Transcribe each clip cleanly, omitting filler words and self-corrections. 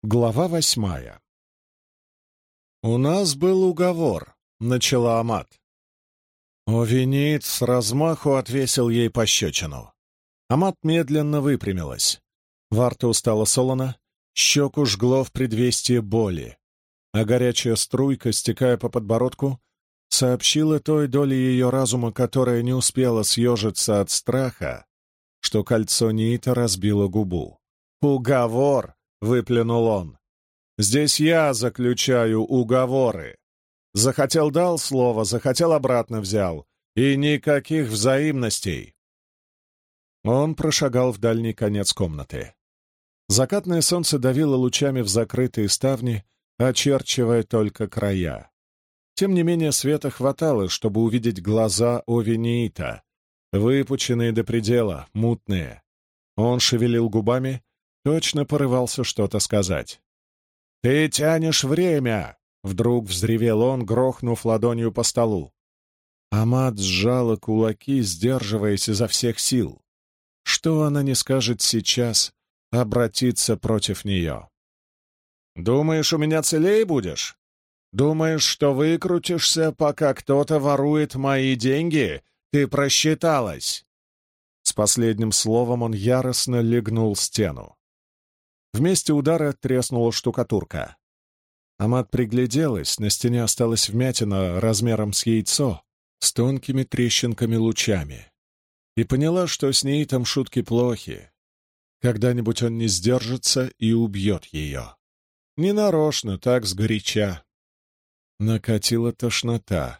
Глава 8. «У нас был уговор», — начала Амат. Овинит с размаху отвесил ей пощечину. Амат медленно выпрямилась. Во рту стало солоно, щеку жгло в предвестии боли, а горячая струйка, стекая по подбородку, сообщила той доле ее разума, которая не успела съежиться от страха, что кольцо Ниита разбило губу. «Уговор!» — выплюнул он. «Здесь я заключаю уговоры. Захотел — дал слово, захотел — обратно взял. И никаких взаимностей». Он прошагал в дальний конец комнаты. Закатное солнце давило лучами в закрытые ставни, очерчивая только края. Тем не менее, света хватало, чтобы увидеть глаза Овинниита, выпученные до предела, мутные. Он шевелил губами, точно порывался что-то сказать. «Ты тянешь время!» — вдруг взревел он, грохнув ладонью по столу. Амат сжала кулаки, сдерживаясь изо всех сил. Что она не скажет сейчас, обратиться против нее? «Думаешь, у меня целее будешь? Думаешь, что выкрутишься, пока кто-то ворует мои деньги? Ты просчиталась!» С последним словом он яростно легнул стену. В месте удара треснула штукатурка. Амат пригляделась, на стене осталась вмятина размером с яйцо, с тонкими трещинками-лучами, и поняла, что с Ниитом шутки плохи. Когда-нибудь он не сдержится и убьет ее. Ненарочно, так сгоряча. Накатила тошнота.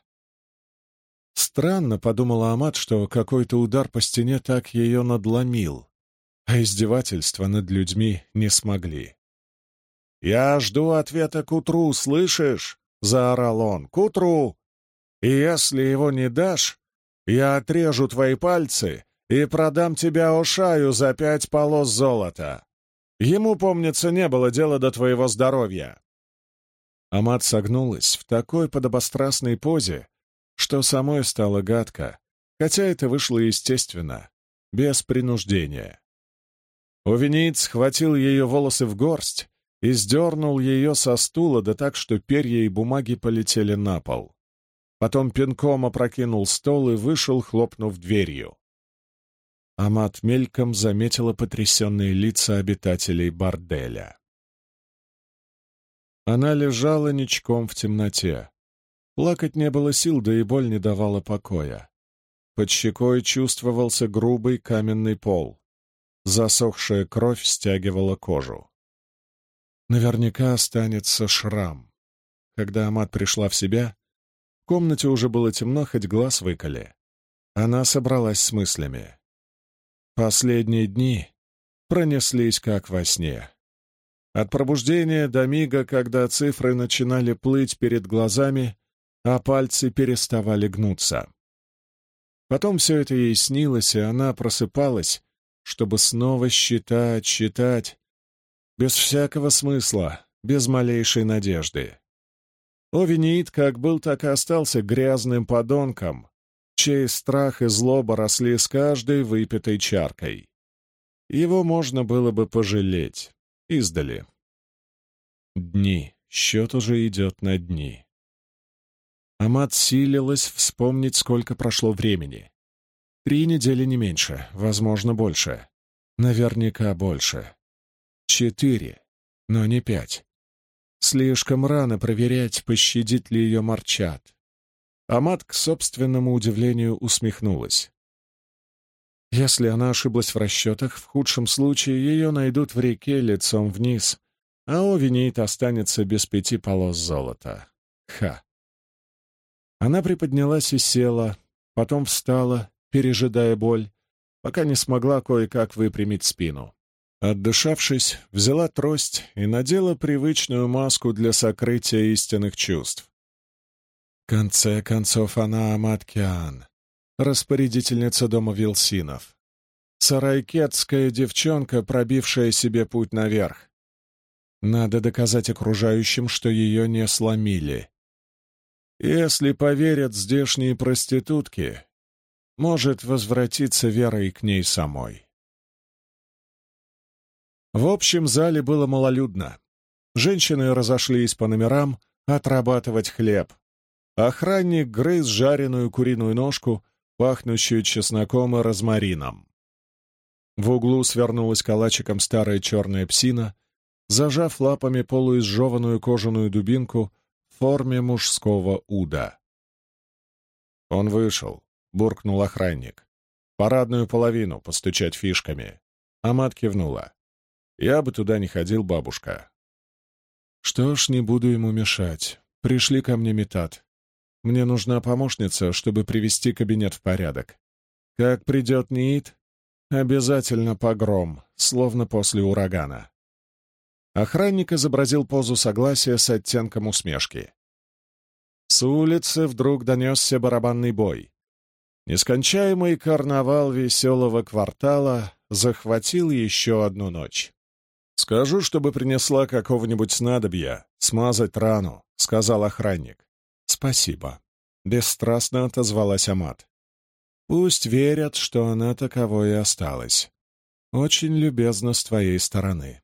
Странно, подумала Амат, что какой-то удар по стене так ее надломил, а издевательства над людьми не смогли. «Я жду ответа к утру, слышишь?» — заорал он. «К утру! И если его не дашь, я отрежу твои пальцы и продам тебя Ошаю за 5 полос золота. Ему, помнится, не было дела до твоего здоровья». Амат согнулась в такой подобострастной позе, что самой стало гадко, хотя это вышло естественно, без принуждения. Овинит схватил ее волосы в горсть и сдернул ее со стула, да так, что перья и бумаги полетели на пол. Потом пинком опрокинул стол и вышел, хлопнув дверью. Амат мельком заметила потрясенные лица обитателей борделя. Она лежала ничком в темноте. Плакать не было сил, да и боль не давала покоя. Под щекой чувствовался грубый каменный пол. Засохшая кровь стягивала кожу. Наверняка останется шрам. Когда Амат пришла в себя, в комнате уже было темно, хоть глаз выколи. Она собралась с мыслями. Последние дни пронеслись как во сне. От пробуждения до мига, когда цифры начинали плыть перед глазами, а пальцы переставали гнуться. Потом все это ей снилось, и она просыпалась, чтобы снова считать, без всякого смысла, без малейшей надежды. Овинит как был, так и остался грязным подонком, чей страх и злоба росли с каждой выпитой чаркой. Его можно было бы пожалеть издали. Дни, счет уже идет на дни. Амат силилась вспомнить, сколько прошло времени. 3 недели не меньше, возможно, больше. Наверняка больше. 4, но не 5. Слишком рано проверять, пощадит ли ее Марчат. Амат, к собственному удивлению, усмехнулась. Если она ошиблась в расчетах, в худшем случае ее найдут в реке лицом вниз, а Овинит останется без 5 полос золота. Ха! Она приподнялась и села, потом встала, пережидая боль, пока не смогла кое-как выпрямить спину. Отдышавшись, взяла трость и надела привычную маску для сокрытия истинных чувств. В конце концов, она Амат Киан, распорядительница дома Вилсинов. Сарайкетская девчонка, пробившая себе путь наверх. Надо доказать окружающим, что ее не сломили. Если поверят здешние проститутки, может возвратиться вера и к ней самой. В общем зале было малолюдно. Женщины разошлись по номерам отрабатывать хлеб. Охранник грыз жареную куриную ножку, пахнущую чесноком и розмарином. В углу свернулась калачиком старая черная псина, зажав лапами полуизжеванную кожаную дубинку в форме мужского уда. «Он вышел», — буркнул охранник. «Парадную половину постучать фишками». Амат кивнула. «Я бы туда не ходил, бабушка». «Что ж, не буду ему мешать. Пришли ко мне Митат. Мне нужна помощница, чтобы привести кабинет в порядок. Как придет Ниит, обязательно погром, словно после урагана». Охранник изобразил позу согласия с оттенком усмешки. С улицы вдруг донесся барабанный бой. Нескончаемый карнавал веселого квартала захватил еще одну ночь. «Скажу, чтобы принесла какого-нибудь снадобья, смазать рану», — сказал охранник. «Спасибо», — бесстрастно отозвалась Амат. «Пусть верят, что она таковой и осталась. Очень любезно с твоей стороны».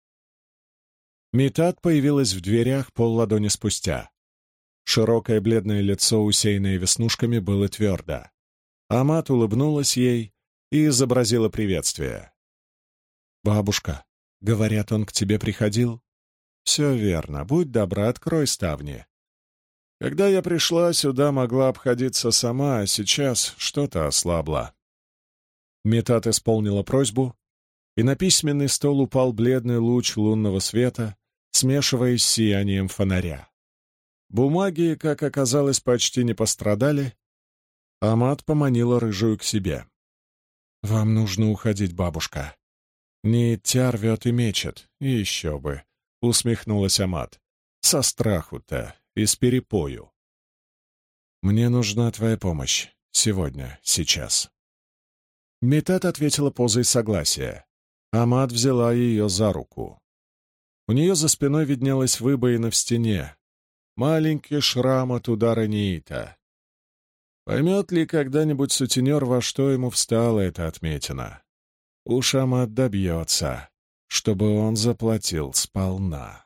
Митат появилась в дверях полладони спустя. Широкое бледное лицо, усеянное веснушками, было твердо. Амат улыбнулась ей и изобразила приветствие. «Бабушка, говорят, он к тебе приходил?» «Все верно. Будь добра, открой ставни. Когда я пришла сюда, могла обходиться сама, а сейчас что-то ослабло». Митат исполнила просьбу, и на письменный стол упал бледный луч лунного света, смешиваясь с сиянием фонаря. Бумаги, как оказалось, почти не пострадали. Амат поманила рыжую к себе. «Вам нужно уходить, бабушка. Нииття рвет и мечет, и еще бы», — усмехнулась Амат. «Со страху-то, из перепою». «Мне нужна твоя помощь. Сегодня, сейчас». Митат ответила позой согласия. Амат взяла ее за руку. У нее за спиной виднелась выбоина в стене. Маленький шрам от удара Ниита. Поймет ли когда-нибудь сутенер, во что ему встала эта отметина? Уж Амат добьется, чтобы он заплатил сполна.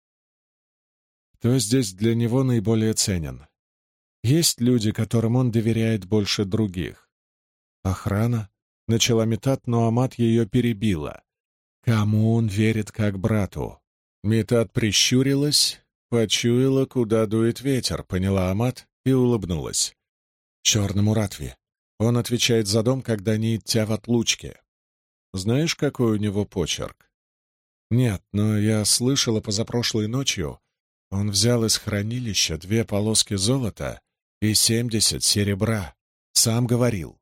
Кто здесь для него наиболее ценен? Есть люди, которым он доверяет больше других. Охрана начала Митат, но Амат ее перебила. Кому он верит как брату? Митат прищурилась, почуяла, куда дует ветер, поняла Амат и улыбнулась. Черному Ратве. Он отвечает за дом, когда Нииття в отлучке. Знаешь, какой у него почерк? Нет, но я слышала позапрошлой ночью, он взял из хранилища 2 полоски золота и 70 серебра. Сам говорил.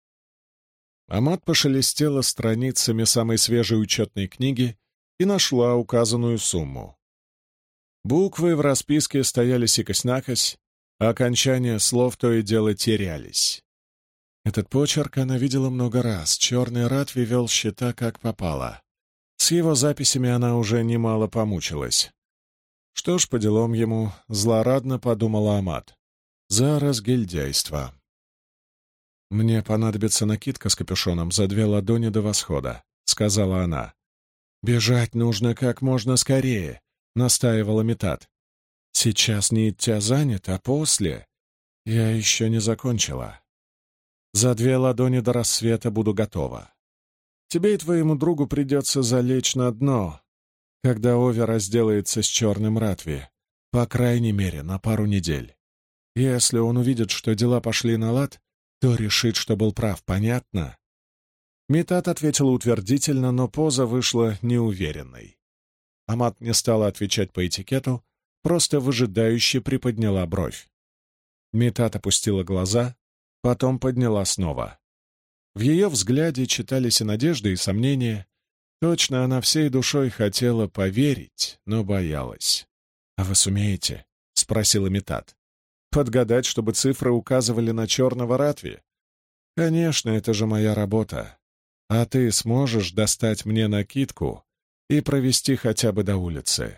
Амат пошелестела страницами самой свежей учетной книги и нашла указанную сумму. Буквы в расписке стояли сикось-накось, а окончания слов то и дело терялись. Этот почерк она видела много раз. Черный Ратве вел счета как попало. С его записями она уже немало помучилась. Что ж, по делам ему, злорадно подумала Амат. За разгильдяйство. «Мне понадобится накидка с капюшоном за 2 ладони до восхода», — сказала она. «Бежать нужно как можно скорее», — настаивала Митат. «Сейчас Нииття занят, а после...» «Я еще не закончила. За 2 ладони до рассвета буду готова. Тебе и твоему другу придется залечь на дно, когда Ови разделается с черным Ратве, по крайней мере, на пару недель. Если он увидит, что дела пошли на лад, то решит, что был прав, понятно?» Митат ответила утвердительно, но поза вышла неуверенной. Амат не стала отвечать по этикету, просто выжидающе приподняла бровь. Митат опустила глаза, потом подняла снова. В ее взгляде читались и надежды, и сомнения. Точно она всей душой хотела поверить, но боялась. «А вы сумеете?» — спросила Митат. «Подгадать, чтобы цифры указывали на черного Ратве? Конечно, это же моя работа. А ты сможешь достать мне накидку и провести хотя бы до улицы?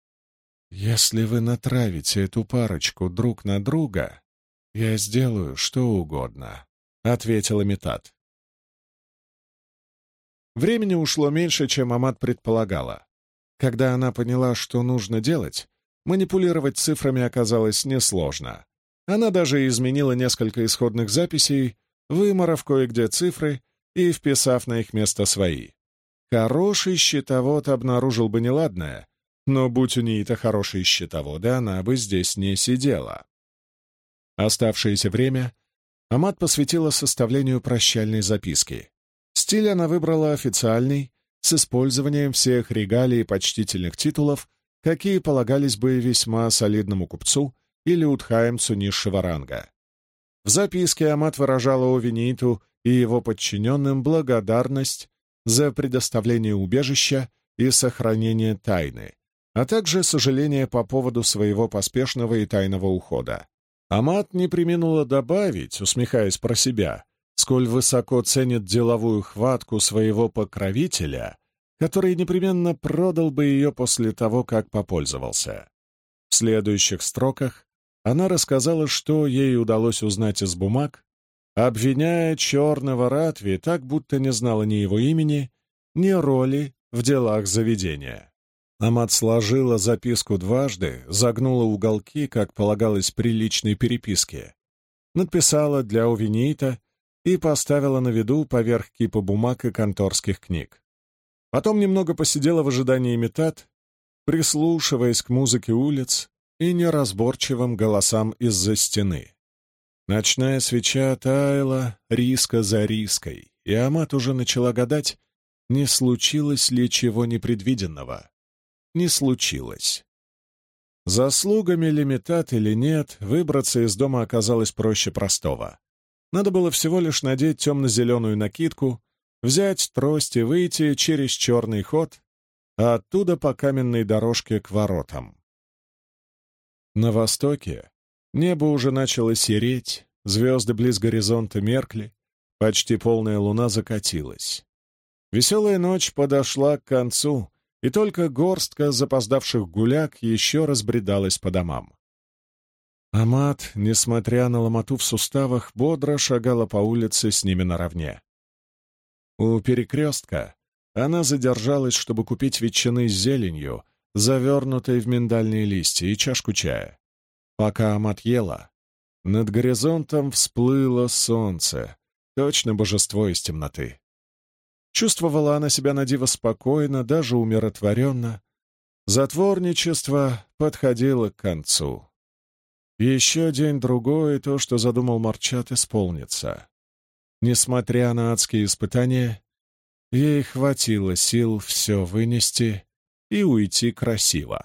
Если вы натравите эту парочку друг на друга, я сделаю что угодно», — ответила Митат. Времени ушло меньше, чем Амат предполагала. Когда она поняла, что нужно делать, манипулировать цифрами оказалось несложно. Она даже изменила несколько исходных записей, вымарав кое-где цифры и вписав на их место свои. Хороший счетовод обнаружил бы неладное, но будь у ней-то хорошие счетоводы, она бы здесь не сидела. Оставшееся время Амат посвятила составлению прощальной записки. Стиль она выбрала официальный, с использованием всех регалий и почтительных титулов, какие полагались бы весьма солидному купцу или удхаемцу низшего ранга. В записке Амат выражала Овиниту и его подчиненным благодарность за предоставление убежища и сохранение тайны, а также сожаление по поводу своего поспешного и тайного ухода. Амат не преминула добавить, усмехаясь про себя, сколь высоко ценит деловую хватку своего покровителя, который непременно продал бы ее после того, как попользовался. В следующих строках она рассказала, что ей удалось узнать из бумаг, обвиняя черного Ратви так, будто не знала ни его имени, ни роли в делах заведения. Амат сложила записку дважды, загнула уголки, как полагалось при личной переписке, надписала для Овинита и поставила на виду поверх кипа бумаг и конторских книг. Потом немного посидела в ожидании метат, прислушиваясь к музыке улиц и неразборчивым голосам из-за стены. Ночная свеча таяла риска за риской, и Амат уже начала гадать, не случилось ли чего непредвиденного. Не случилось. Заслугами ли метат или нет, выбраться из дома оказалось проще простого. Надо было всего лишь надеть темно-зеленую накидку, взять трость и выйти через черный ход, а оттуда по каменной дорожке к воротам. На востоке небо уже начало сереть, звезды близ горизонта меркли, почти полная луна закатилась. Веселая ночь подошла к концу, и только горстка запоздавших гуляк еще разбредалась по домам. Амат, несмотря на ломоту в суставах, бодро шагала по улице с ними наравне. У перекрестка она задержалась, чтобы купить ветчины с зеленью, завернутой в миндальные листья, и чашку чая. Пока Амат ела, над горизонтом всплыло солнце, точно божество из темноты. Чувствовала она себя на диво спокойно, даже умиротворенно. Затворничество подходило к концу. Еще день-другой, и то, что задумал Марчат, исполнится. Несмотря на адские испытания, ей хватило сил все вынести и уйти красиво.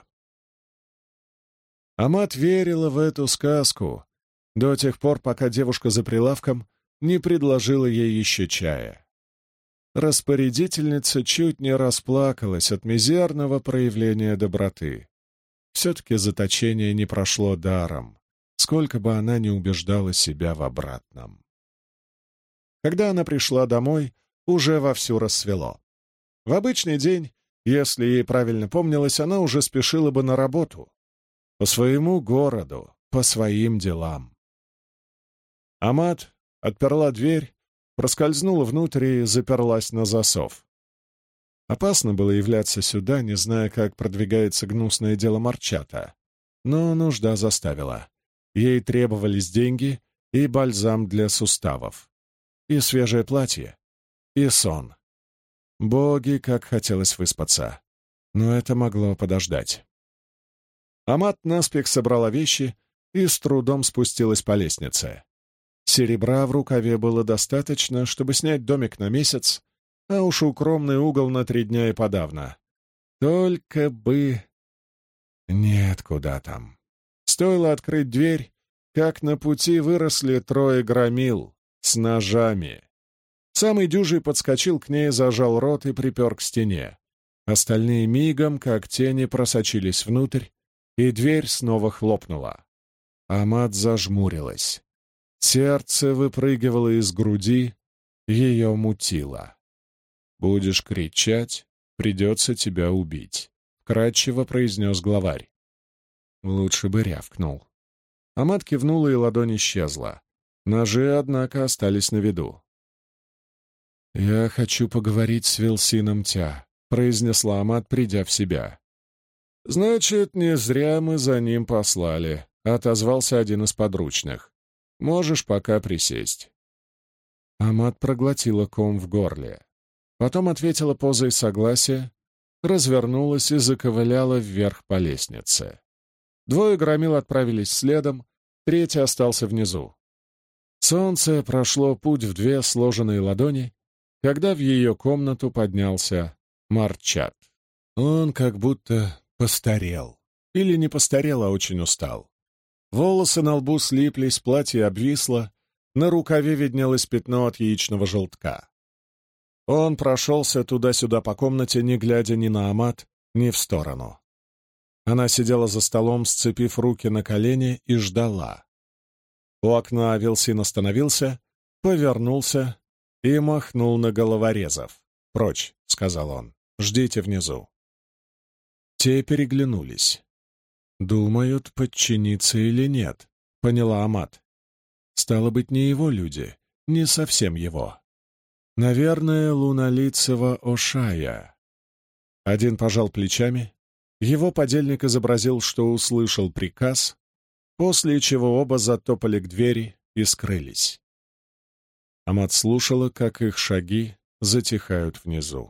Амат верила в эту сказку до тех пор, пока девушка за прилавком не предложила ей еще чая. Распорядительница чуть не расплакалась от мизерного проявления доброты. Все-таки заточение не прошло даром, сколько бы она ни убеждала себя в обратном. Когда она пришла домой, уже вовсю рассвело. В обычный день, если ей правильно помнилось, она уже спешила бы на работу, по своему городу, по своим делам. Амат отперла дверь, проскользнула внутрь и заперлась на засов. Опасно было являться сюда, не зная, как продвигается гнусное дело Марчата, но нужда заставила. Ей требовались деньги и бальзам для суставов, и свежее платье, и сон. Боги, как хотелось выспаться, но это могло подождать. Амат наспех собрала вещи и с трудом спустилась по лестнице. Серебра в рукаве было достаточно, чтобы снять домик на месяц, а уж укромный угол на 3 дня и подавно. Только бы... Нет, куда там. Стоило открыть дверь, как на пути выросли 3 громил с ножами. Самый дюжий подскочил к ней, зажал рот и припер к стене. Остальные мигом, как тени, просочились внутрь, и дверь снова хлопнула. Амат зажмурилась. Сердце выпрыгивало из груди, ее мутило. «Будешь кричать, придется тебя убить», — вкратчиво произнес главарь. Лучше бы рявкнул. Амат кивнула, и ладонь исчезла. Ножи, однако, остались на виду. «Я хочу поговорить с Вилсином Тя», — произнесла Амат, придя в себя. «Значит, не зря мы за ним послали», — отозвался один из подручных. «Можешь пока присесть». Амат проглотила ком в горле. Потом ответила позой согласия, развернулась и заковыляла вверх по лестнице. Двое громил отправились следом, третий остался внизу. Солнце прошло путь в две сложенные ладони, когда в ее комнату поднялся Марчат. Он как будто постарел. Или не постарел, а очень устал. Волосы на лбу слиплись, платье обвисло, на рукаве виднелось пятно от яичного желтка. Он прошелся туда-сюда по комнате, не глядя ни на Амат, ни в сторону. Она сидела за столом, сцепив руки на колени, и ждала. У окна Вилсин остановился, повернулся и махнул на головорезов. «Прочь», — сказал он, — «ждите внизу». Те переглянулись. «Думают, подчиниться или нет», — поняла Амат. «Стало быть, не его люди, не совсем его. Наверное, лунолицего Ошая». Один пожал плечами, его подельник изобразил, что услышал приказ, после чего оба затопали к двери и скрылись. Амат слушала, как их шаги затихают внизу.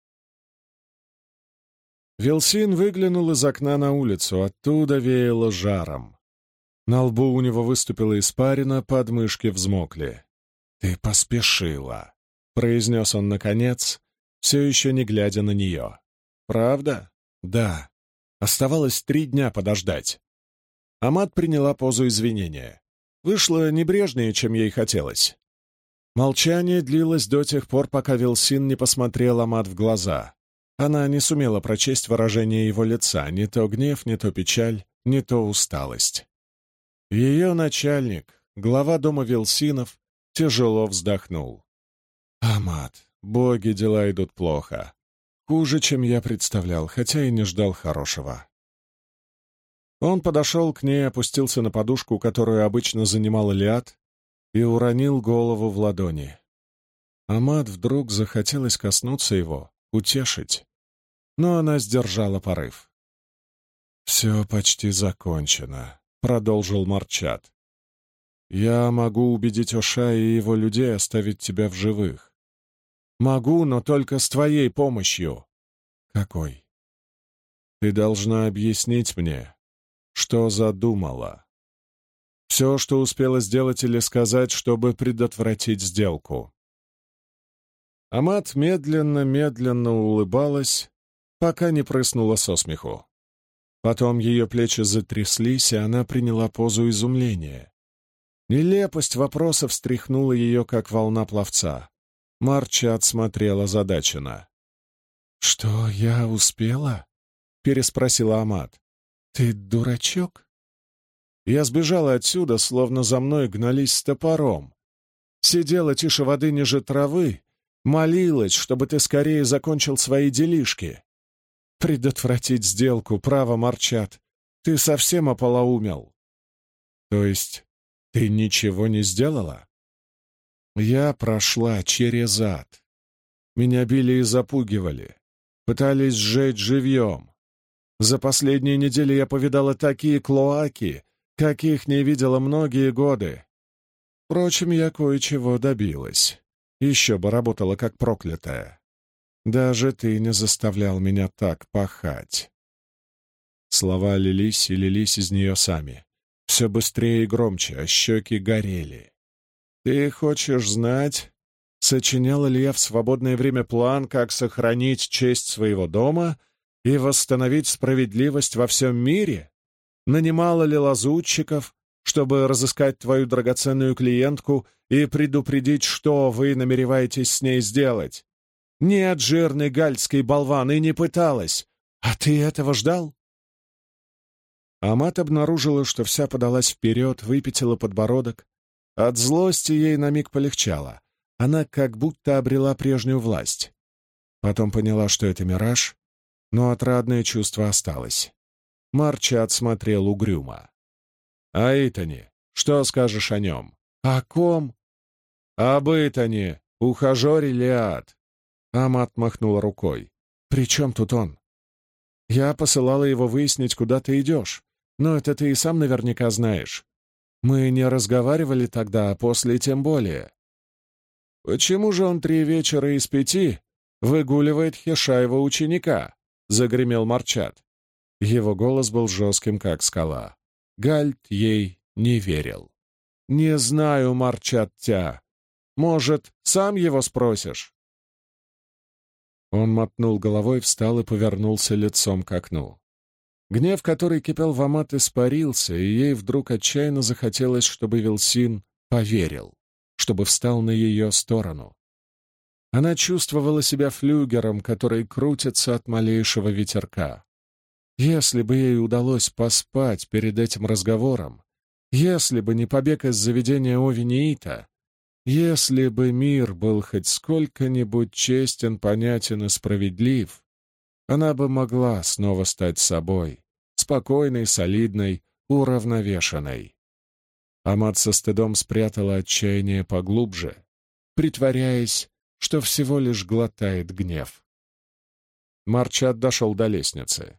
Вилсин выглянул из окна на улицу, оттуда веяло жаром. На лбу у него выступила испарина, подмышки взмокли. «Ты поспешила», — произнес он наконец, все еще не глядя на нее. «Правда?» «Да. Оставалось 3 дня подождать». Амат приняла позу извинения. Вышло небрежнее, чем ей хотелось. Молчание длилось до тех пор, пока Вилсин не посмотрел Амат в глаза. Она не сумела прочесть выражение его лица, не то гнев, не то печаль, не то усталость. Ее начальник, глава дома Вилсинов, тяжело вздохнул. «Амат, боги, дела идут плохо. Хуже, чем я представлял, хотя и не ждал хорошего». Он подошел к ней, опустился на подушку, которую обычно занимала Лиад, и уронил голову в ладони. Амат вдруг захотелось коснуться его, утешить, но она сдержала порыв. «Все почти закончено», — продолжил Марчат. «Я могу убедить Ошая и его людей оставить тебя в живых. Могу, но только с твоей помощью». «Какой?» «Ты должна объяснить мне, что задумала. Все, что успела сделать или сказать, чтобы предотвратить сделку». Амат медленно улыбалась, пока не прыснула со смеху. Потом ее плечи затряслись, и она приняла позу изумления. Нелепость вопроса встряхнула ее, как волна пловца. Марчат смотрела озадаченно. «Что, я успела?» — переспросила Амат. «Ты дурачок?» Я сбежала отсюда, словно за мной гнались с топором. Сидела тише воды ниже травы, молилась, чтобы ты скорее закончил свои делишки. Предотвратить сделку, право, Марчат. Ты совсем ополоумел. То есть ты ничего не сделала? Я прошла через ад. Меня били и запугивали. Пытались сжечь живьем. За последние недели я повидала такие клоаки, каких не видела многие годы. Впрочем, я кое-чего добилась. Еще бы работала как проклятая. Даже ты не заставлял меня так пахать. Слова лились и лились из нее сами. Все быстрее и громче, а щеки горели. Ты хочешь знать, сочиняла ли я в свободное время план, как сохранить честь своего дома и восстановить справедливость во всем мире? Нанимала ли лазутчиков, чтобы разыскать твою драгоценную клиентку и предупредить, что вы намереваетесь с ней сделать? Нет, жирный гальский болван, и не пыталась. А ты этого ждал?» Амат обнаружила, что вся подалась вперед, выпятила подбородок. От злости ей на миг полегчало. Она как будто обрела прежнюю власть. Потом поняла, что это мираж, но отрадное чувство осталось. Марчат смотрел угрюмо. «А Итане, что скажешь о нем?» «О ком?» «Об Итане, ухажере Лиад». Амат махнула рукой. «При чем тут он?» Я посылала его выяснить, куда ты идешь, но это ты и сам наверняка знаешь. Мы не разговаривали тогда, а после тем более. Почему же он 3 вечера из 5 выгуливает Хешаева ученика?» — загремел Марчат. Его голос был жестким, как скала. Гальт ей не верил. «Не знаю, Марчат-тя. Может, сам его спросишь?» Он мотнул головой, встал и повернулся лицом к окну. Гнев, который кипел в Амат, испарился, и ей вдруг отчаянно захотелось, чтобы Вилсин поверил, чтобы встал на ее сторону. Она чувствовала себя флюгером, который крутится от малейшего ветерка. Если бы ей удалось поспать перед этим разговором, если бы не побег из заведения Овениита, если бы мир был хоть сколько-нибудь честен, понятен и справедлив, она бы могла снова стать собой, спокойной, солидной, уравновешенной. Амат со стыдом спрятала отчаяние поглубже, притворяясь, что всего лишь глотает гнев. Марчат дошел до лестницы.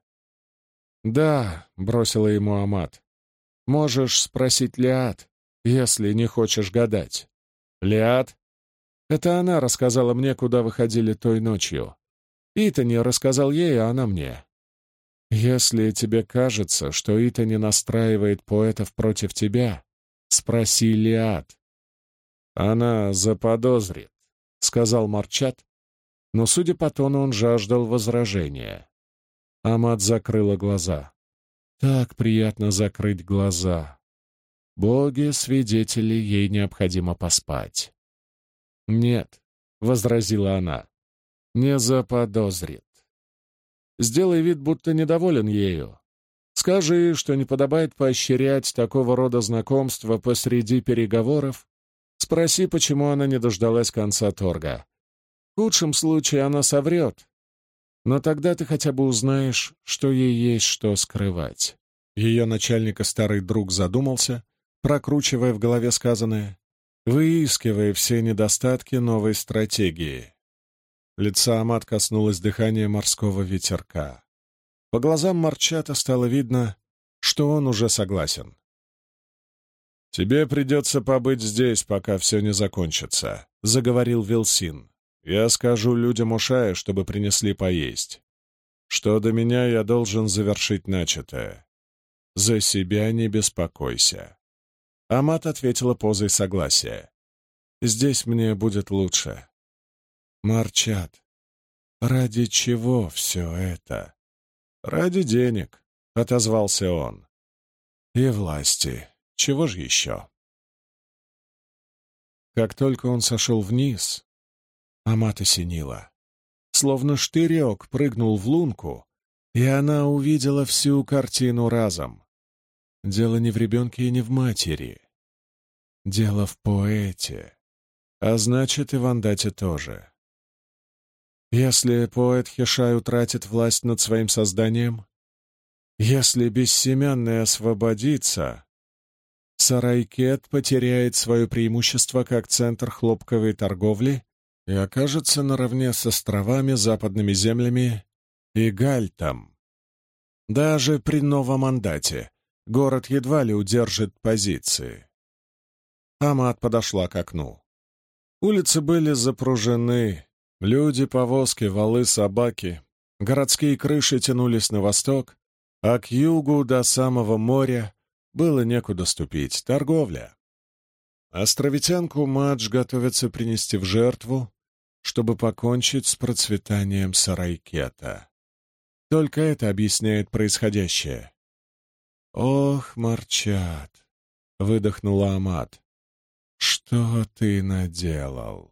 «Да», — бросила ему Амат, — «можешь спросить Лиад, если не хочешь гадать». «Лиад?» Это она рассказала мне, куда выходили той ночью. Итани рассказал ей, а она мне. Если тебе кажется, что Итани настраивает поэтов против тебя, спроси Лиад. Она заподозрит, — сказал Марчат, но, судя по тону, он жаждал возражения. Амат закрыла глаза. Так приятно закрыть глаза. Боги, свидетели, ей необходимо поспать. «Нет», — возразила она, — «не заподозрит. Сделай вид, будто недоволен ею. Скажи, что не подобает поощрять такого рода знакомства посреди переговоров. Спроси, почему она не дождалась конца торга. В худшем случае она соврет, но тогда ты хотя бы узнаешь, что ей есть что скрывать». Ее начальника старый друг задумался, прокручивая в голове сказанное, выискивая все недостатки новой стратегии. Лица Амат коснулось дыхания морского ветерка. По глазам Марчата стало видно, что он уже согласен. «Тебе придется побыть здесь, пока все не закончится», — заговорил Вилсин. «Я скажу людям Ушая, чтобы принесли поесть. Что до меня, я должен завершить начатое. За себя не беспокойся». Амат ответила позой согласия. «Здесь мне будет лучше». «Марчат, ради чего все это?» «Ради денег», — отозвался он. «И власти. Чего же еще?» Как только он сошел вниз, Амат осенила. Словно штырек прыгнул в лунку, и она увидела всю картину разом. Дело не в ребенке и не в матери. Дело в поэте. А значит, и в Андате тоже. Если поэт Хешай утратит власть над своим созданием, если Бессемянный освободится, Сарайкет потеряет свое преимущество как центр хлопковой торговли и окажется наравне с островами, западными землями и Гальтом. Даже при новом мандате город едва ли удержит позиции. Амат подошла к окну. Улицы были запружены, люди, повозки, валы, собаки. Городские крыши тянулись на восток, а к югу до самого моря было некуда ступить. Торговля. Островитянку Мадж готовится принести в жертву, чтобы покончить с процветанием Сарайкета. Только это объясняет происходящее. «Ох, Марчат!» — выдохнула Амат. «Что ты наделал?»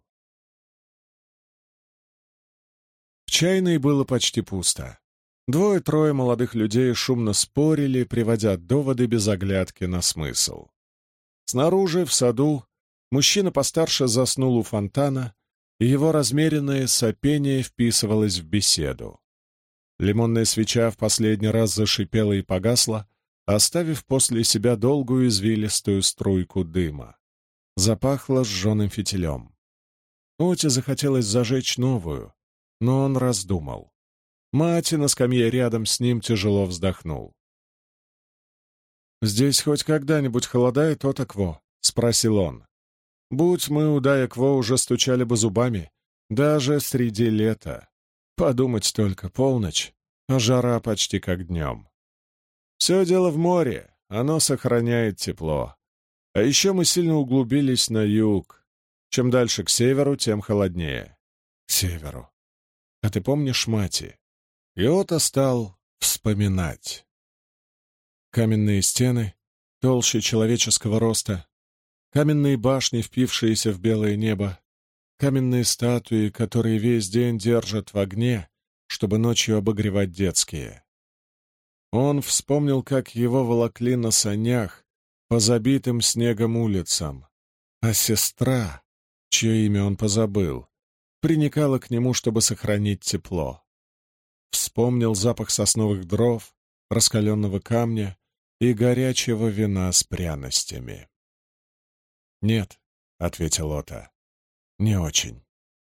В чайной было почти пусто. 2-3 молодых людей шумно спорили, приводя доводы без оглядки на смысл. Снаружи, в саду, мужчина постарше заснул у фонтана, и его размеренное сопение вписывалось в беседу. Лимонная свеча в последний раз зашипела и погасла, оставив после себя долгую извилистую струйку дыма. Запахло сжженным фитилем. Оте захотелось зажечь новую, но он раздумал. Мати на скамье рядом с ним тяжело вздохнул. «Здесь хоть когда-нибудь холодает, Отакво?» — спросил он. «Будь мы у Даякво, уже стучали бы зубами, даже среди лета. Подумать только, полночь, а жара почти как днем. Все дело в море, оно сохраняет тепло. А еще мы сильно углубились на юг. Чем дальше к северу, тем холоднее. К северу. А ты помнишь Мати?» Иота стал вспоминать. Каменные стены, толще человеческого роста, каменные башни, впившиеся в белое небо, каменные статуи, которые весь день держат в огне, чтобы ночью обогревать детские. Он вспомнил, как его волокли на санях по забитым снегом улицам, а сестра, чье имя он позабыл, приникала к нему, чтобы сохранить тепло. Вспомнил запах сосновых дров, раскаленного камня и горячего вина с пряностями. «Нет», — ответил Ота, — «не очень».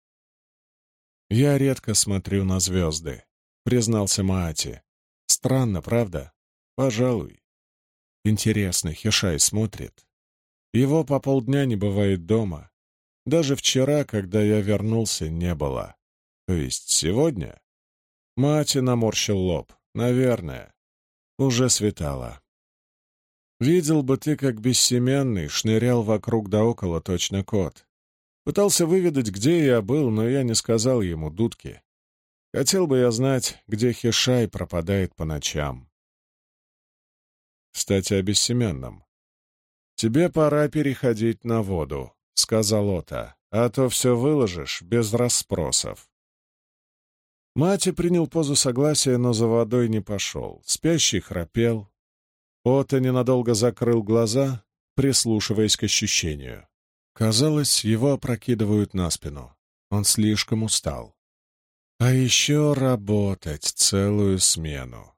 «Я редко смотрю на звезды», — признался Маати. «Странно, правда? Пожалуй. Интересно, Хишай смотрит. Его по полдня не бывает дома. Даже вчера, когда я вернулся, не было. То есть сегодня?» Маати наморщил лоб. «Наверное. Уже светало. Видел бы ты, как бессеменный шнырял вокруг да около, точно кот. Пытался выведать, где я был, но я не сказал ему дудки. Хотел бы я знать, где Хишай пропадает по ночам. Кстати, о бессеменном. Тебе пора переходить на воду», — сказал Ота, — «а то все выложишь без расспросов». Мати принял позу согласия, но за водой не пошел. Спящий храпел. Ота ненадолго закрыл глаза, прислушиваясь к ощущению. Казалось, его опрокидывают на спину. Он слишком устал. А еще работать целую смену.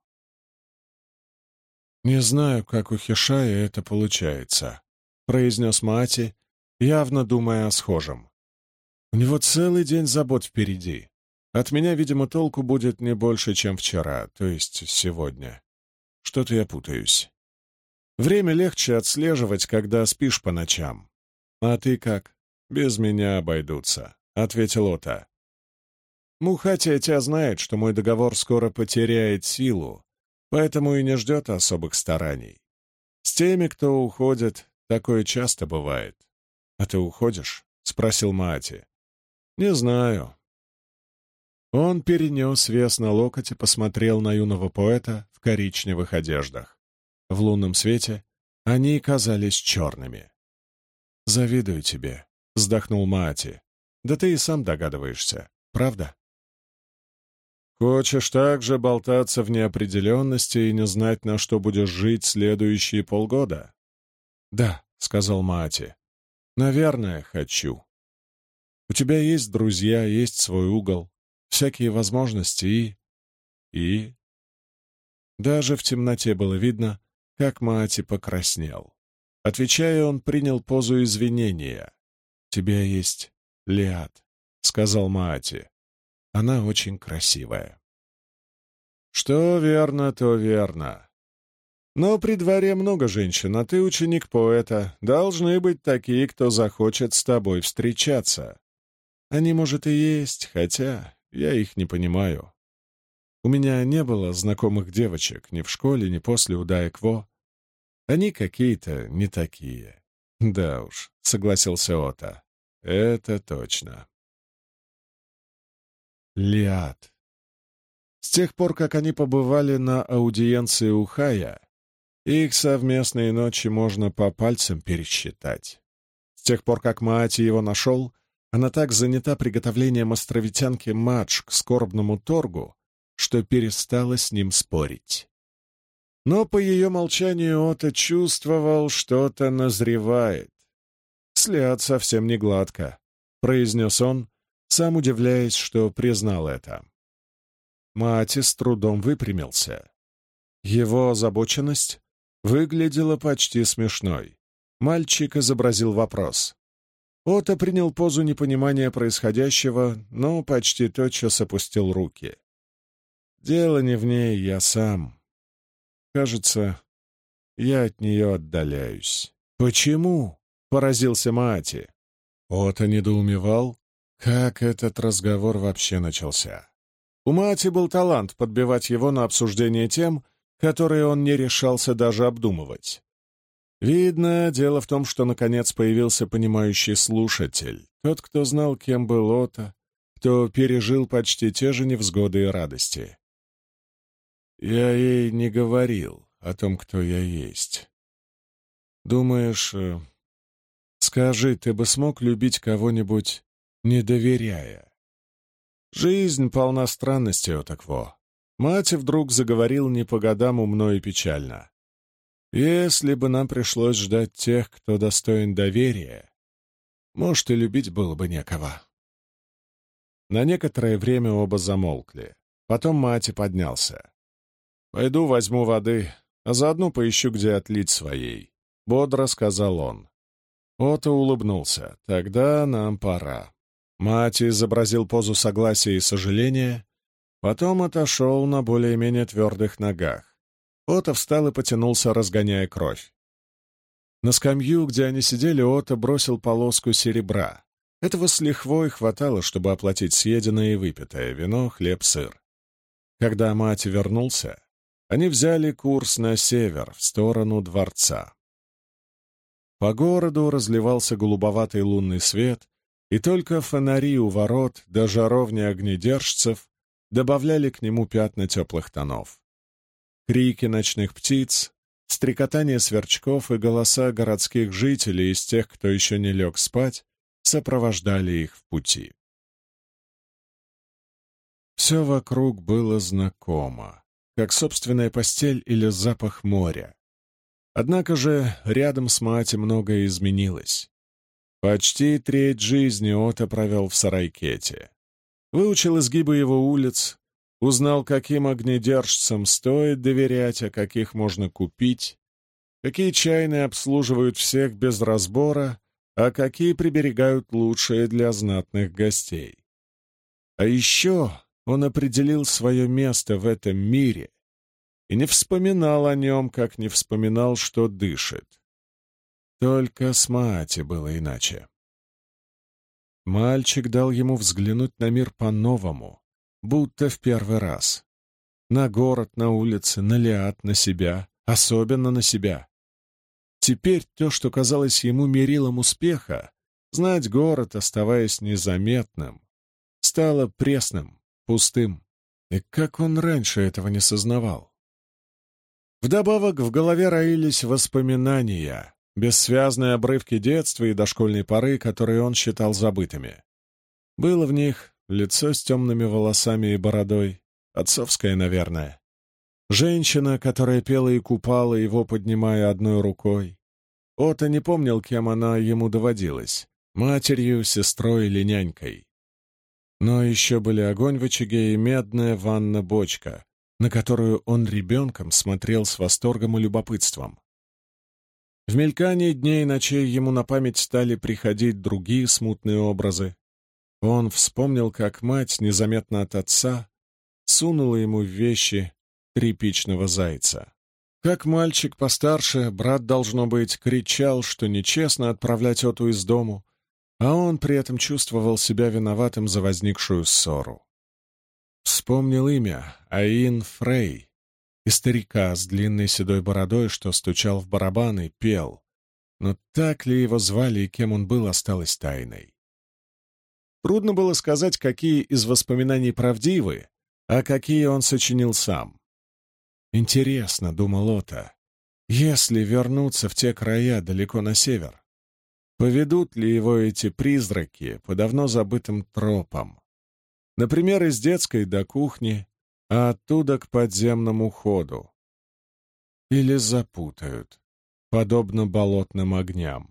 «Не знаю, как у Хишая это получается», — произнес Мати, явно думая о схожем. «У него целый день забот впереди. От меня, видимо, толку будет не больше, чем вчера, то есть сегодня. Что-то я путаюсь. Время легче отслеживать, когда спишь по ночам. А ты как? Без меня обойдутся», — ответил Ота. «Мухатия тебя знает, что мой договор скоро потеряет силу, поэтому и не ждет особых стараний. С теми, кто уходит, такое часто бывает». «А ты уходишь?» — спросил Маати. «Не знаю». Он перенес вес на локоть и посмотрел на юного поэта в коричневых одеждах. В лунном свете они казались черными. «Завидую тебе», — вздохнул Маати. «Да ты и сам догадываешься, правда?» «Хочешь также болтаться в неопределенности и не знать, на что будешь жить следующие полгода?» «Да», — сказал Маати. «Наверное, хочу. У тебя есть друзья, есть свой угол, всякие возможности и...» Даже в темноте было видно, как Маати покраснел. Отвечая, он принял позу извинения. «У тебя есть Лиад», — сказал Маати. «Она очень красивая». «Что верно, то верно. Но при дворе много женщин, а ты ученик поэта. Должны быть такие, кто захочет с тобой встречаться. Они, может, и есть, хотя я их не понимаю. У меня не было знакомых девочек ни в школе, ни после Удаекво. Они какие-то не такие». «Да уж», — согласился Ота, — «это точно». Лиад. С тех пор, как они побывали на аудиенции у Хая, их совместные ночи можно по пальцам пересчитать. С тех пор, как Маати его нашел, она так занята приготовлением островитянки Мадж к скорбному торгу, что перестала с ним спорить. Но по ее молчанию Ота чувствовал, что-то назревает. «С Лиад совсем не гладко», — произнес он, сам удивляясь, что признал это. Маати с трудом выпрямился. Его озабоченность выглядела почти смешной. Мальчик изобразил вопрос. Ота принял позу непонимания происходящего, но почти тотчас опустил руки. Дело не в ней, я сам. Кажется, я от нее отдаляюсь. «Почему?» — поразился Маати. Ота недоумевал, как этот разговор вообще начался. У Маати был талант подбивать его на обсуждение тем, которые он не решался даже обдумывать. Видно, дело в том, что наконец появился понимающий слушатель, тот, кто знал, кем был Ота, кто пережил почти те же невзгоды и радости. «Я ей не говорил о том, кто я есть. Думаешь, скажи, ты бы смог любить кого-нибудь, не доверяя?» Жизнь полна странностей, Отакво. Мать вдруг заговорил не по годам умно и печально. Если бы нам пришлось ждать тех, кто достоин доверия, может, и любить было бы некого. На некоторое время оба замолкли. Потом Мати поднялся. «Пойду возьму воды, а заодно поищу, где отлить своей», — бодро сказал он. Ото улыбнулся. «Тогда нам пора». Мати изобразил позу согласия и сожаления, потом отошел на более-менее твердых ногах. Ото встал и потянулся, разгоняя кровь. На скамью, где они сидели, Ото бросил полоску серебра. Этого с лихвой хватало, чтобы оплатить съеденное и выпитое вино, хлеб, сыр. Когда Мати вернулся, они взяли курс на север, в сторону дворца. По городу разливался голубоватый лунный свет, и только фонари у ворот да жаровни огнедержцев добавляли к нему пятна теплых тонов. Крики ночных птиц, стрекотание сверчков и голоса городских жителей из тех, кто еще не лег спать, сопровождали их в пути. Все вокруг было знакомо, как собственная постель или запах моря. Однако же рядом с Маати многое изменилось. Почти треть жизни Ота провел в Сарайкете. Выучил изгибы его улиц, узнал, каким огнедержцам стоит доверять, а каких можно купить, какие чайные обслуживают всех без разбора, а какие приберегают лучшее для знатных гостей. А еще он определил свое место в этом мире и не вспоминал о нем, как не вспоминал, что дышит. Только с Маати было иначе. Мальчик дал ему взглянуть на мир по-новому, будто в первый раз. На город, на улицы, на Лиад, на себя, особенно на себя. Теперь то, что казалось ему мерилом успеха, знать город, оставаясь незаметным, стало пресным, пустым. И как он раньше этого не сознавал? Вдобавок в голове роились воспоминания, бессвязные обрывки детства и дошкольной поры, которые он считал забытыми. Было в них лицо с темными волосами и бородой, отцовское, наверное. Женщина, которая пела и купала его, поднимая одной рукой. Ото не помнил, кем она ему доводилась — матерью, сестрой или нянькой. Но еще были огонь в очаге и медная ванна-бочка, на которую он ребенком смотрел с восторгом и любопытством. В мелькании дней и ночей ему на память стали приходить другие смутные образы. Он вспомнил, как мать, незаметно от отца, сунула ему в вещи тряпичного зайца. Как мальчик постарше, брат, должно быть, кричал, что нечестно отправлять Оту из дому, а он при этом чувствовал себя виноватым за возникшую ссору. Вспомнил имя Аин Фрей и старика с длинной седой бородой, что стучал в барабан и пел, но так ли его звали и кем он был, осталось тайной. Трудно было сказать, какие из воспоминаний правдивы, а какие он сочинил сам. «Интересно», — думал Ота, — «если вернуться в те края далеко на север, поведут ли его эти призраки по давно забытым тропам? Например, из детской до кухни, а оттуда к подземному ходу. Или запутают, подобно болотным огням».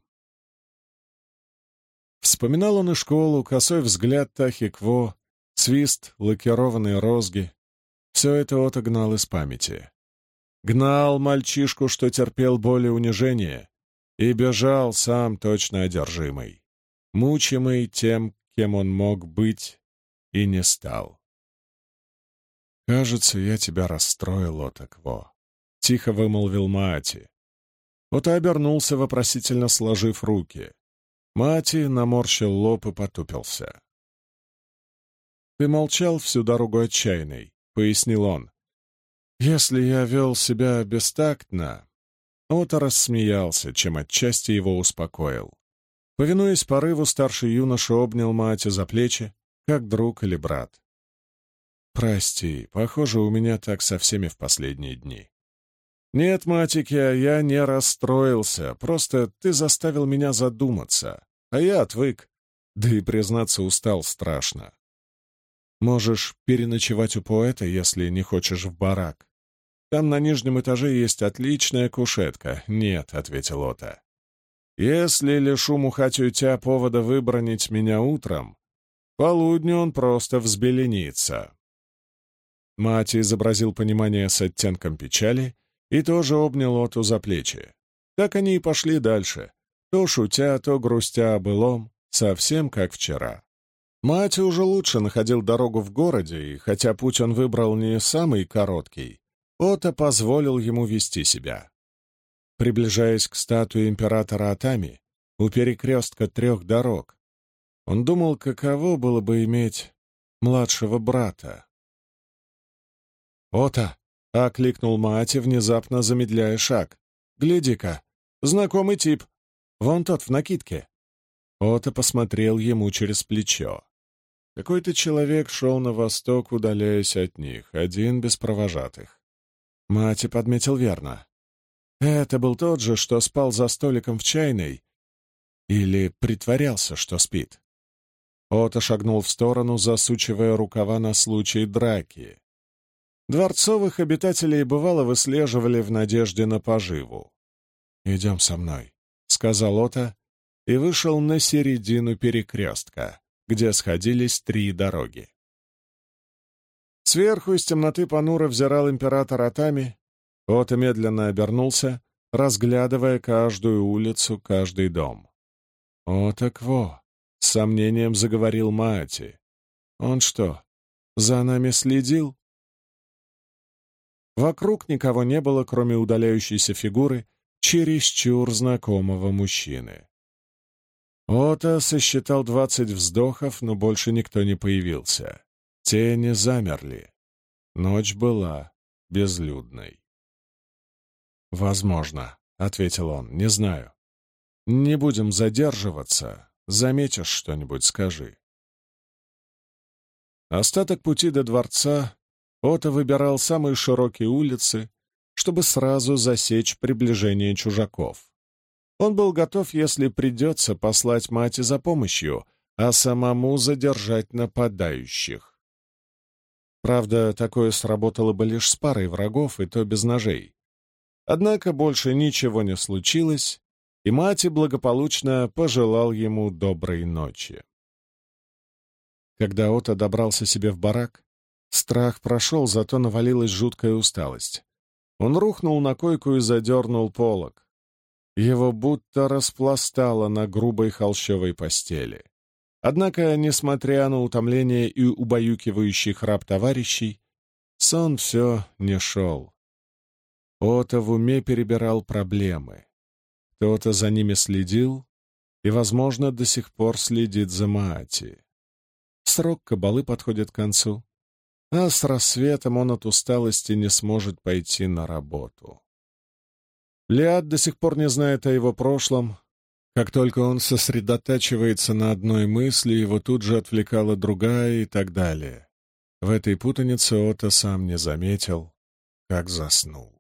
Вспоминал он и школу, косой взгляд Тахи-Кво, свист лакированной розги. Все это Ота гнал из памяти. Гнал мальчишку, что терпел боль и унижение, и бежал сам точно одержимый, мучимый тем, кем он мог быть и не стал. «Кажется, я тебя расстроил, Отакво», — тихо вымолвил Маати. Ота обернулся, вопросительно сложив руки. Маати наморщил лоб и потупился. «Ты молчал всю дорогу отчаянный», — пояснил он. «Если я вел себя бестактно...» Ота рассмеялся, чем отчасти его успокоил. Повинуясь порыву, старший юноша обнял Маати за плечи, как друг или брат. «Прости, похоже, у меня так со всеми в последние дни». «Нет, Матикя, я не расстроился, просто ты заставил меня задуматься, а я отвык, да и, признаться, устал страшно. Можешь переночевать у поэта, если не хочешь в барак. Там на нижнем этаже есть отличная кушетка». «Нет», — ответил Ота. «Если лишу Мухатютя повода выбронить меня утром, полудню он просто взбеленится». Маати изобразил понимание с оттенком печали и тоже обнял Оту за плечи. Так они и пошли дальше, то шутя, то грустя о былом, совсем как вчера. Маати уже лучше находил дорогу в городе, и хотя путь он выбрал не самый короткий, Ота позволил ему вести себя. Приближаясь к статуе императора Атами, у перекрестка 3 дорог, он думал, каково было бы иметь младшего брата. «Ота!» — окликнул Маати, внезапно замедляя шаг. «Гляди-ка! Знакомый тип! Вон тот в накидке!» Ота посмотрел ему через плечо. Какой-то человек шел на восток, удаляясь от них, один без провожатых. Маати подметил верно. Это был тот же, что спал за столиком в чайной, или притворялся, что спит. Ота шагнул в сторону, засучивая рукава на случай драки. Дворцовых обитателей бывало выслеживали в надежде на поживу. «Идем со мной», — сказал Ота, и вышел на середину перекрестка, где сходились 3 дороги. Сверху из темноты понуро взирал император Атами. Ота медленно обернулся, разглядывая каждую улицу, каждый дом. «Отакво», — с сомнением заговорил Маати. «Он что, за нами следил?» Вокруг никого не было, кроме удаляющейся фигуры чересчур знакомого мужчины. Ота сосчитал 20 вздохов, но больше никто не появился. Тени замерли. Ночь была безлюдной. «Возможно», — ответил он, — «не знаю. Не будем задерживаться. Заметишь что-нибудь, скажи». Остаток пути до дворца Ота выбирал самые широкие улицы, чтобы сразу засечь приближение чужаков. Он был готов, если придется, послать Маати за помощью, а самому задержать нападающих. Правда, такое сработало бы лишь с парой врагов, и то без ножей. Однако больше ничего не случилось, и Маати благополучно пожелал ему доброй ночи. Когда Ота добрался себе в барак, страх прошел, зато навалилась жуткая усталость. Он рухнул на койку и задернул полог. Его будто распластало на грубой холщовой постели. Однако, несмотря на утомление и убаюкивающий храп товарищей, сон все не шел. Ота в уме перебирал проблемы. Кто-то за ними следил и, возможно, до сих пор следит за Маати. Срок кабалы подходит к концу, а с рассветом он от усталости не сможет пойти на работу. Лиад до сих пор не знает о его прошлом. Как только он сосредотачивается на одной мысли, его тут же отвлекала другая и так далее. В этой путанице Ота сам не заметил, как заснул.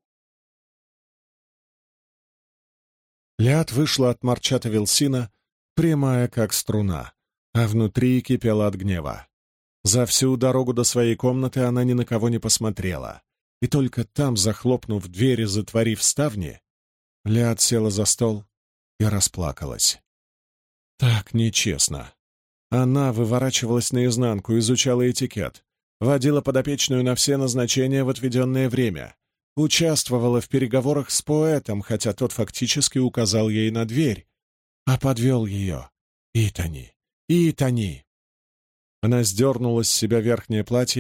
Лиад вышла от Марчата Вилсина, прямая как струна, а внутри кипела от гнева. За всю дорогу до своей комнаты она ни на кого не посмотрела, и только там, захлопнув дверь и затворив ставни, Лиад села за стол и расплакалась. Так нечестно. Она выворачивалась наизнанку, изучала этикет, водила подопечную на все назначения в отведенное время, участвовала в переговорах с поэтом, хотя тот фактически указал ей на дверь, а подвел ее. Итани. Она сдернула с себя верхнее платье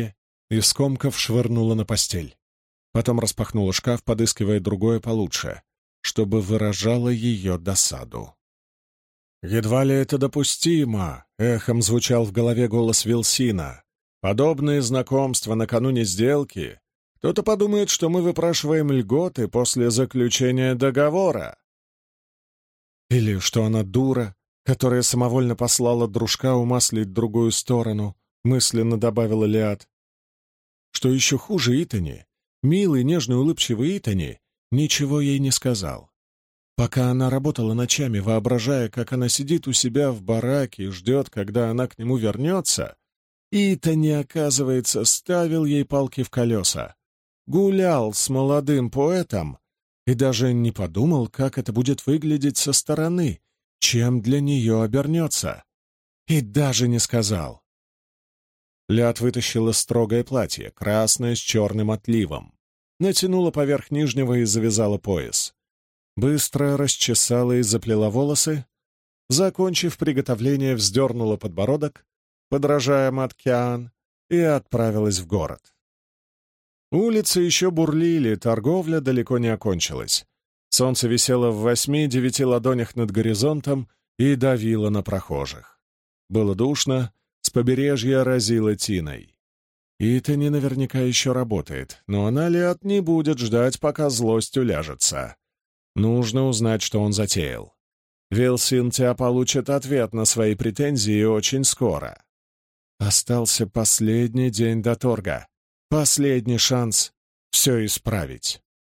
и, скомкав, швырнула на постель. Потом распахнула шкаф, подыскивая другое получше, чтобы выражало ее досаду. «Едва ли это допустимо!» — эхом звучал в голове голос Вилсина. «Подобные знакомства накануне сделки. Кто-то подумает, что мы выпрашиваем льготы после заключения договора. Или что она дура, которая самовольно послала дружка умаслить другую сторону», — мысленно добавила Лиад. Что еще хуже, Итани, милый, нежный, улыбчивый Итани, ничего ей не сказал. Пока она работала ночами, воображая, как она сидит у себя в бараке и ждет, когда она к нему вернется, Итани, оказывается, ставил ей палки в колеса, гулял с молодым поэтом и даже не подумал, как это будет выглядеть со стороны, чем для нее обернется. И даже не сказал. Ляд вытащила строгое платье, красное с черным отливом, натянула поверх нижнего и завязала пояс. Быстро расчесала и заплела волосы, закончив приготовление, вздернула подбородок, подражая Маткиан, и отправилась в город. Улицы еще бурлили, торговля далеко не окончилась. Солнце висело в 8-9 ладонях над горизонтом и давило на прохожих. Было душно, с побережья разило тиной. Итани наверняка еще работает, но она, Лиад, не будет ждать, пока злость уляжется. Нужно узнать, что он затеял. Вилсин-Тя получит ответ на свои претензии очень скоро. Остался последний день до торга. Последний шанс все исправить.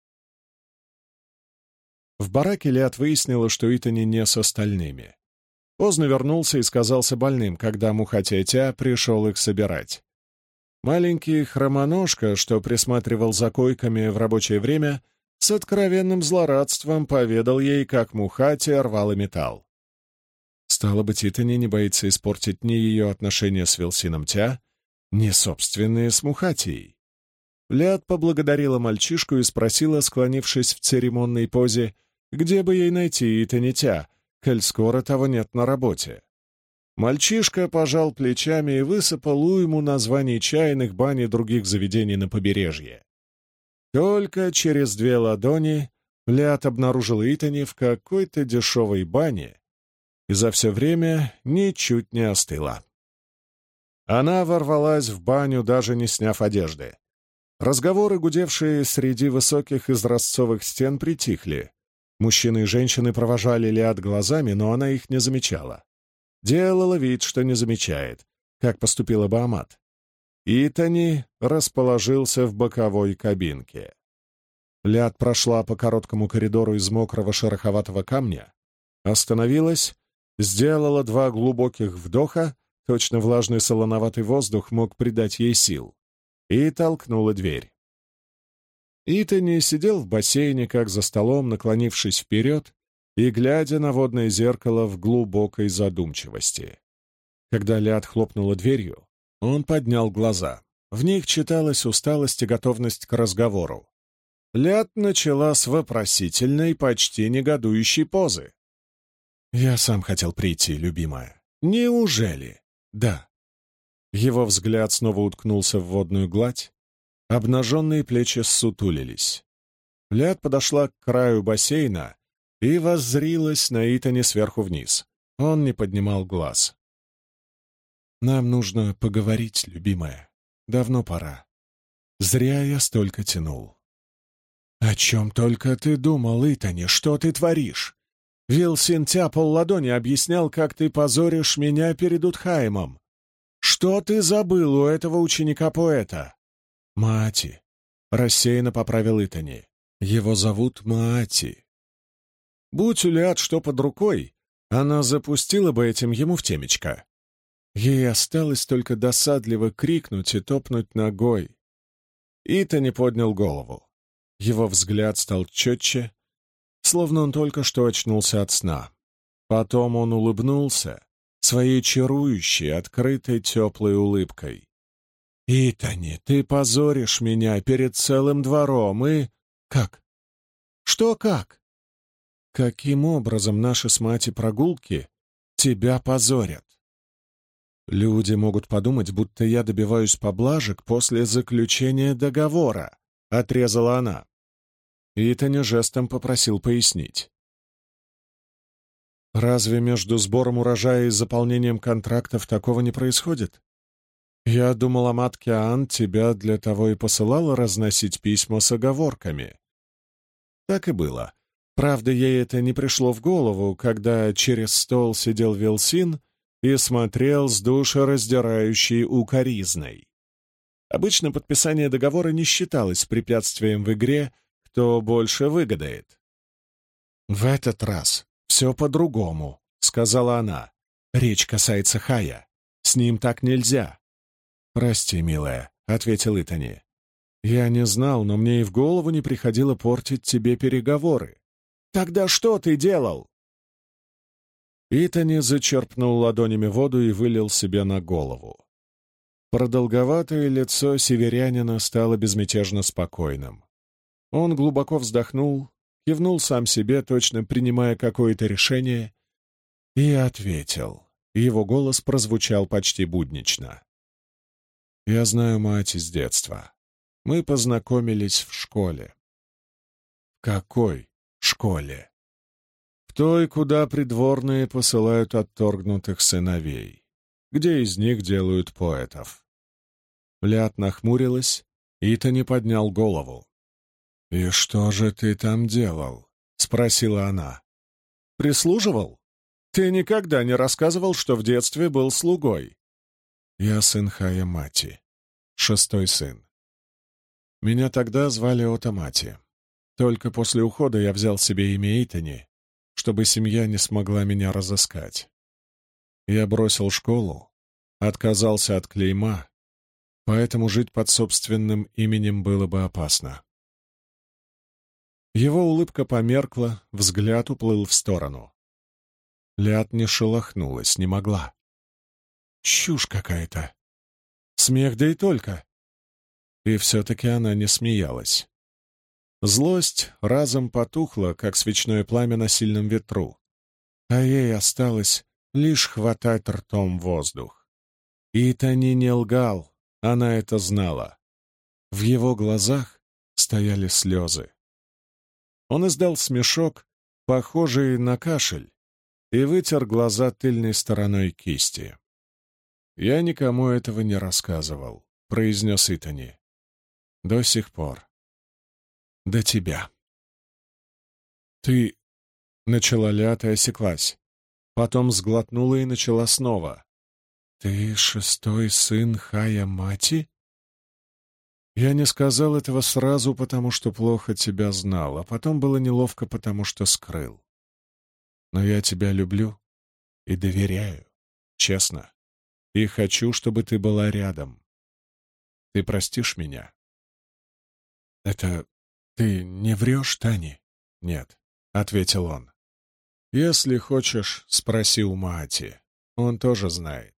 В бараке Лиад выяснила, что Итани не с остальными. Поздно вернулся и сказался больным, когда Мухотетя пришел их собирать. Маленький хромоножка, что присматривал за койками в рабочее время, с откровенным злорадством поведал ей, как Мухати рвал и металл. Стало быть, Итани не боится испортить ни ее отношения с Вилсином Тя, ни собственные с Мухатией. Ляд поблагодарила мальчишку и спросила, склонившись в церемонной позе, где бы ей найти Итани Тя, коль скоро того нет на работе. Мальчишка пожал плечами и высыпал уйму названий чайных бань и других заведений на побережье. Только через 2 ладони Ляд обнаружил Итани в какой-то дешевой бане и за все время ничуть не остыла. Она ворвалась в баню, даже не сняв одежды. Разговоры, гудевшие среди высоких изразцовых стен, притихли. Мужчины и женщины провожали Лиад глазами, но она их не замечала. Делала вид, что не замечает, как поступила бы Амат. Итани расположился в боковой кабинке. Ляд прошла по короткому коридору из мокрого шероховатого камня, остановилась, сделала 2 глубоких вдоха, точно влажный солоноватый воздух мог придать ей сил, и толкнула дверь. Итани сидел в бассейне, как за столом, наклонившись вперед и глядя на водное зеркало в глубокой задумчивости. Когда Ляд хлопнула дверью, он поднял глаза. В них читалась усталость и готовность к разговору. Ляд начала с вопросительной, почти негодующей позы. «Я сам хотел прийти, любимая. Неужели?» «Да». Его взгляд снова уткнулся в водную гладь. Обнаженные плечи ссутулились. Ляд подошла к краю бассейна и воззрилась на Итани сверху вниз. Он не поднимал глаз. «Нам нужно поговорить, любимая. Давно пора. Зря я столько тянул». «О чем только ты думал, Итани? Что ты творишь? Вилсин-Тя полладони объяснял, как ты позоришь меня перед Утхаймом. Что ты забыл у этого ученика-поэта?» «Маати», — рассеянно поправил Итани. «Его зовут Маати». Будь у Лиад что под рукой, она запустила бы этим ему в темечко. Ей осталось только досадливо крикнуть и топнуть ногой. Итани поднял голову. Его взгляд стал четче, словно он только что очнулся от сна. Потом он улыбнулся своей чарующей, открытой, теплой улыбкой. «Итани, ты позоришь меня перед целым двором и...» «Как? Что как?» «Каким образом наши с Мати прогулки тебя позорят?» Люди могут подумать, будто я добиваюсь поблажек после заключения договора, — отрезала она. Итани жестом попросил пояснить. Разве между сбором урожая и заполнением контрактов такого не происходит? Я думала, матке Ан тебя для того и посылала разносить письма с оговорками. Так и было. Правда, ей это не пришло в голову, когда через стол сидел Вилсин и смотрел с душераздирающей укоризной. Обычно подписание договора не считалось препятствием в игре, кто больше выгодает. «В этот раз все по-другому», — сказала она. «Речь касается Хая. С ним так нельзя». «Прости, милая», — ответил Итани. «Я не знал, но мне и в голову не приходило портить тебе переговоры». «Тогда что ты делал?» Итани зачерпнул ладонями воду и вылил себе на голову. Продолговатое лицо северянина стало безмятежно спокойным. Он глубоко вздохнул, кивнул сам себе, точно принимая какое-то решение, и ответил. Его голос прозвучал почти буднично. «Я знаю мать с детства. Мы познакомились в школе». «В какой школе?» «В той, куда придворные посылают отторгнутых сыновей, где из них делают поэтов». Лят нахмурилась, Итани поднял голову. «И что же ты там делал?» — спросила она. «Прислуживал? Ты никогда не рассказывал, что в детстве был слугой». «Я сын Хая Мати, 6-й сын. Меня тогда звали Отамати. Только после ухода я взял себе имя Итани, чтобы семья не смогла меня разыскать. Я бросил школу, отказался от клейма, поэтому жить под собственным именем было бы опасно». Его улыбка померкла, взгляд уплыл в сторону. Лят не шелохнулась, не могла. Чушь какая-то. Смех, да и только. И все-таки она не смеялась. Злость разом потухла, как свечное пламя на сильном ветру, а ей осталось лишь хватать ртом воздух. Итани не лгал, она это знала. В его глазах стояли слезы. Он издал смешок, похожий на кашель, и вытер глаза тыльной стороной кисти. «Я никому этого не рассказывал», — произнес Итани. «До сих пор. До тебя». «Ты...» — начала Лят и осеклась. Потом сглотнула и начала снова. «Ты 6-й сын Хая Мати?» «Я не сказал этого сразу, потому что плохо тебя знал, а потом было неловко, потому что скрыл. Но я тебя люблю и доверяю, честно, и хочу, чтобы ты была рядом. Ты простишь меня?» «Это ты не врешь, Тани?» «Нет», — ответил он. «Если хочешь, спроси у Маати. Он тоже знает».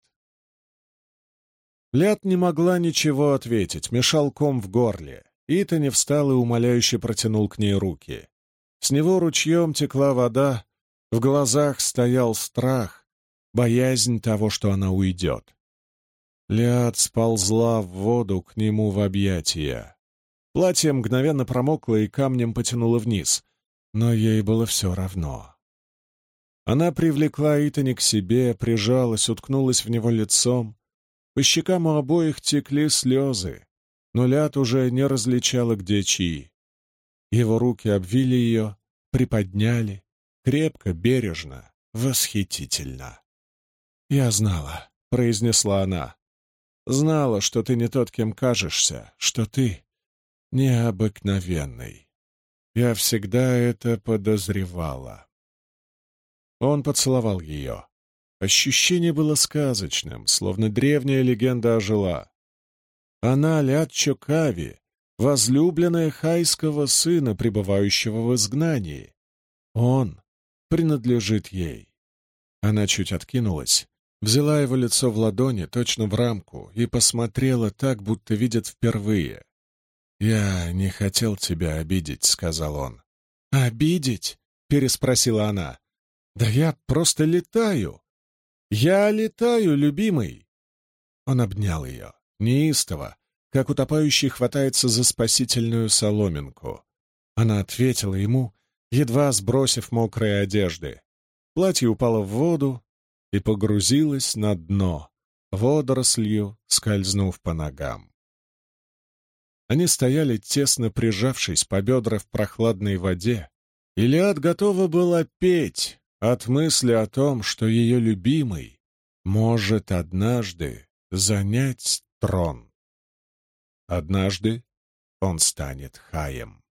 Лят не могла ничего ответить, мешал ком в горле. Итани встал и умоляюще протянул к ней руки. С него ручьем текла вода, в глазах стоял страх, боязнь того, что она уйдет. Лят сползла в воду к нему в объятия. Платье мгновенно промокло и камнем потянуло вниз, но ей было все равно. Она привлекла Итани к себе, прижалась, уткнулась в него лицом. По щекам у обоих текли слезы, но Лят уже не различала, где чьи. Его руки обвили ее, приподняли, крепко, бережно, восхитительно. «Я знала», — произнесла она. «Знала, что ты не тот, кем кажешься, что ты необыкновенный. Я всегда это подозревала». Он поцеловал ее. Ощущение было сказочным, словно древняя легенда ожила. Она Лят Чокави, возлюбленная хайского сына, пребывающего в изгнании. Он принадлежит ей. Она чуть откинулась, взяла его лицо в ладони, точно в рамку, и посмотрела так, будто видит впервые. «Я не хотел тебя обидеть», — сказал он. «Обидеть?» — переспросила она. «Да я просто летаю. Я летаю, любимый. Он обнял ее, неистово, как утопающий хватается за спасительную соломинку. Она ответила ему, едва сбросив мокрые одежды. Платье упало в воду и погрузилось на дно, водорослью скользнув по ногам. Они стояли, тесно прижавшись по бедра в прохладной воде, и Лиад готова была петь от мысли о том, что ее любимый может однажды занять трон. Однажды он станет Хаем.